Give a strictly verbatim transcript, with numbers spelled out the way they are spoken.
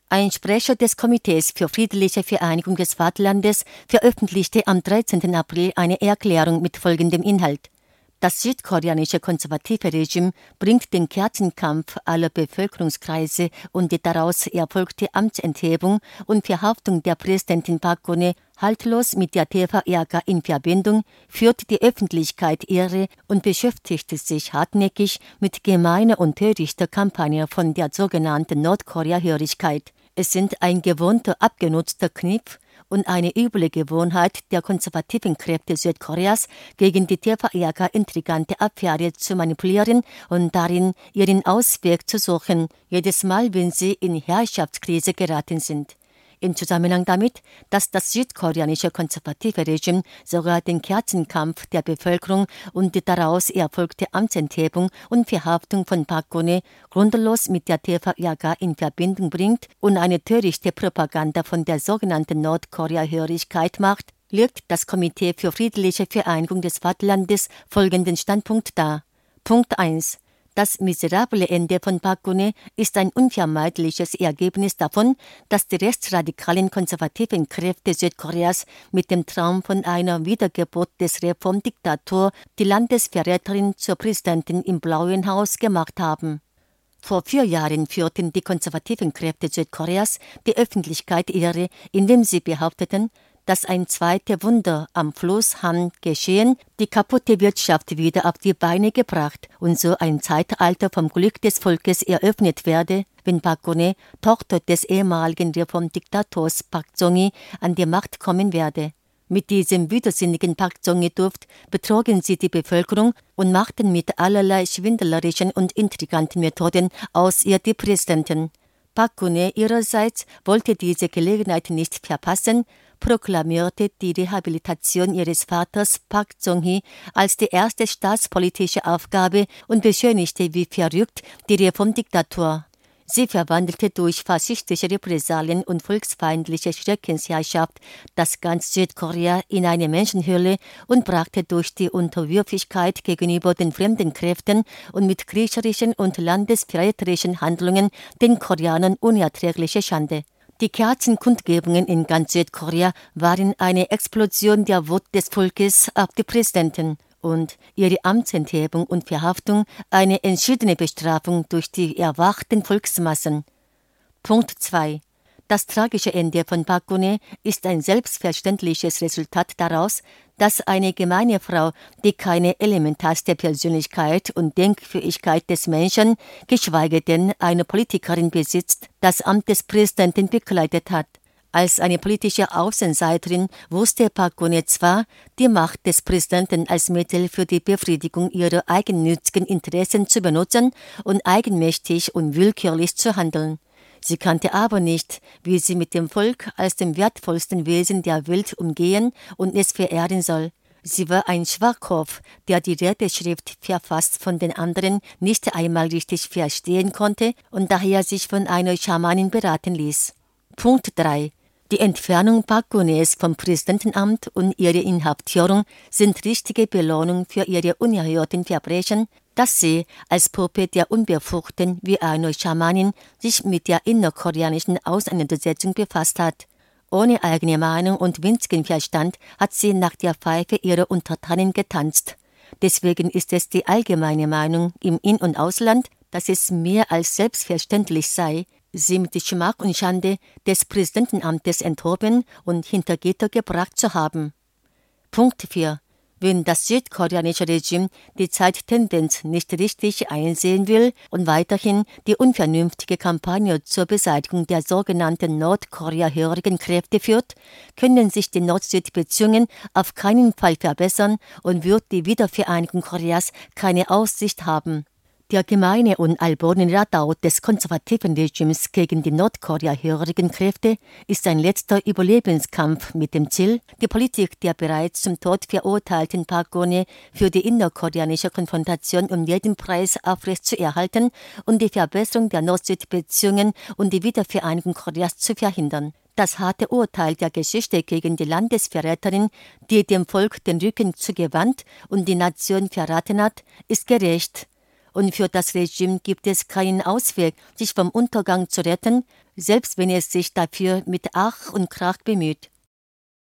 Ein Sprecher des Komitees für friedliche Vereinigung des Vaterlandes veröffentlichte am dreizehnten April eine Erklärung mit folgendem Inhalt. Das südkoreanische konservative Regime bringt den Kerzenkampf aller Bevölkerungskreise und die daraus erfolgte Amtsenthebung und Verhaftung der Präsidentin Park Geun-hye haltlos mit der T V R K in Verbindung, führt die Öffentlichkeit irre und beschäftigt sich hartnäckig mit gemeiner und törichter Kampagne von der sogenannten Nordkorea-Hörigkeit. Es sind ein gewohnter, abgenutzter Kniff und eine üble Gewohnheit der konservativen Kräfte Südkoreas, gegen die T V R K intrigante Affäre zu manipulieren und darin ihren Ausweg zu suchen, jedes Mal, wenn sie in Herrschaftskrise geraten sind. Im Zusammenhang damit, dass das südkoreanische konservative Regime sogar den Kerzenkampf der Bevölkerung und die daraus erfolgte Amtsenthebung und Verhaftung von Park Geun-hye grundlos mit der T V R K in Verbindung bringt und eine törichte Propaganda von der sogenannten Nordkorea-Hörigkeit macht, legt das Komitee für friedliche Vereinigung des Vaterlandes folgenden Standpunkt dar. Punkt eins. Das miserable Ende von Park Geun-hye ist ein unvermeidliches Ergebnis davon, dass die rechtsradikalen konservativen Kräfte Südkoreas mit dem Traum von einer Wiedergeburt des Reformdiktators die Landesverräterin zur Präsidentin im Blauen Haus gemacht haben. Vor vier Jahren führten die konservativen Kräfte Südkoreas die Öffentlichkeit irre, indem sie behaupteten, dass ein zweites Wunder am Fluss Han geschehen, die kaputte Wirtschaft wieder auf die Beine gebracht und so ein Zeitalter vom Glück des Volkes eröffnet werde, wenn Park Geun-hye, Tochter des ehemaligen Reformdiktators Park Chung-hee, an die Macht kommen werde. Mit diesem widersinnigen Park Chung-hee-Duft betrogen sie die Bevölkerung und machten mit allerlei schwindlerischen und intriganten Methoden aus ihr die Präsidentin. Park Geun-hye ihrerseits wollte diese Gelegenheit nicht verpassen, proklamierte die Rehabilitation ihres Vaters Park Chung-hee als die erste staatspolitische Aufgabe und beschönigte wie verrückt die Reformdiktatur. Sie verwandelte durch faschistische Repressalien und volksfeindliche Schreckensherrschaft das ganze Südkorea in eine Menschenhöhle und brachte durch die Unterwürfigkeit gegenüber den fremden Kräften und mit kriecherischen und landesverräterischen Handlungen den Koreanern unerträgliche Schande. Die Kerzenkundgebungen in ganz Südkorea waren eine Explosion der Wut des Volkes auf die Präsidentin und ihre Amtsenthebung und Verhaftung eine entschiedene Bestrafung durch die erwachten Volksmassen. Punkt zwei. Das tragische Ende von Park Geun-hye ist ein selbstverständliches Resultat daraus, dass eine gemeine Frau, die keine elementarste Persönlichkeit und Denkfähigkeit des Menschen, geschweige denn eine Politikerin besitzt, das Amt des Präsidenten bekleidet hat. Als eine politische Außenseiterin wusste Park Geun-hye zwar, die Macht des Präsidenten als Mittel für die Befriedigung ihrer eigennützigen Interessen zu benutzen und eigenmächtig und willkürlich zu handeln. Sie kannte aber nicht, wie sie mit dem Volk als dem wertvollsten Wesen der Welt umgehen und es verehren soll. Sie war ein Schwachkopf, der die Redeschrift verfasst von den anderen nicht einmal richtig verstehen konnte und daher sich von einer Schamanin beraten ließ. Punkt drei. Die Entfernung Park Geun-hyes vom Präsidentenamt und ihre Inhaftierung sind richtige Belohnung für ihre unerhörten Verbrechen, dass sie als Puppe der Unbefugten wie eine Schamanin sich mit der innerkoreanischen Auseinandersetzung befasst hat. Ohne eigene Meinung und winzigen Verstand hat sie nach der Pfeife ihrer Untertanen getanzt. Deswegen ist es die allgemeine Meinung im In- und Ausland, dass es mehr als selbstverständlich sei, sie mit Schmach und Schande des Präsidentenamtes enthoben und hinter Gitter gebracht zu haben. Punkt vier. Wenn das südkoreanische Regime die Zeittendenz nicht richtig einsehen will und weiterhin die unvernünftige Kampagne zur Beseitigung der sogenannten Nordkorea-hörigen Kräfte führt, können sich die Nord-Süd-Beziehungen auf keinen Fall verbessern und wird die Wiedervereinigung Koreas keine Aussicht haben. Der gemeine und alberne Radau des konservativen Regimes gegen die Nordkorea-hörigen Kräfte ist ein letzter Überlebenskampf mit dem Ziel, die Politik der bereits zum Tod verurteilten Park Geun-hye für die innerkoreanische Konfrontation um jeden Preis aufrechtzuerhalten und die Verbesserung der Nord-Süd-Beziehungen und die Wiedervereinigung Koreas zu verhindern. Das harte Urteil der Geschichte gegen die Landesverräterin, die dem Volk den Rücken zugewandt und die Nation verraten hat, ist gerecht. und für das Regime gibt es keinen Ausweg, sich vom Untergang zu retten, selbst wenn es sich dafür mit Ach und Krach bemüht.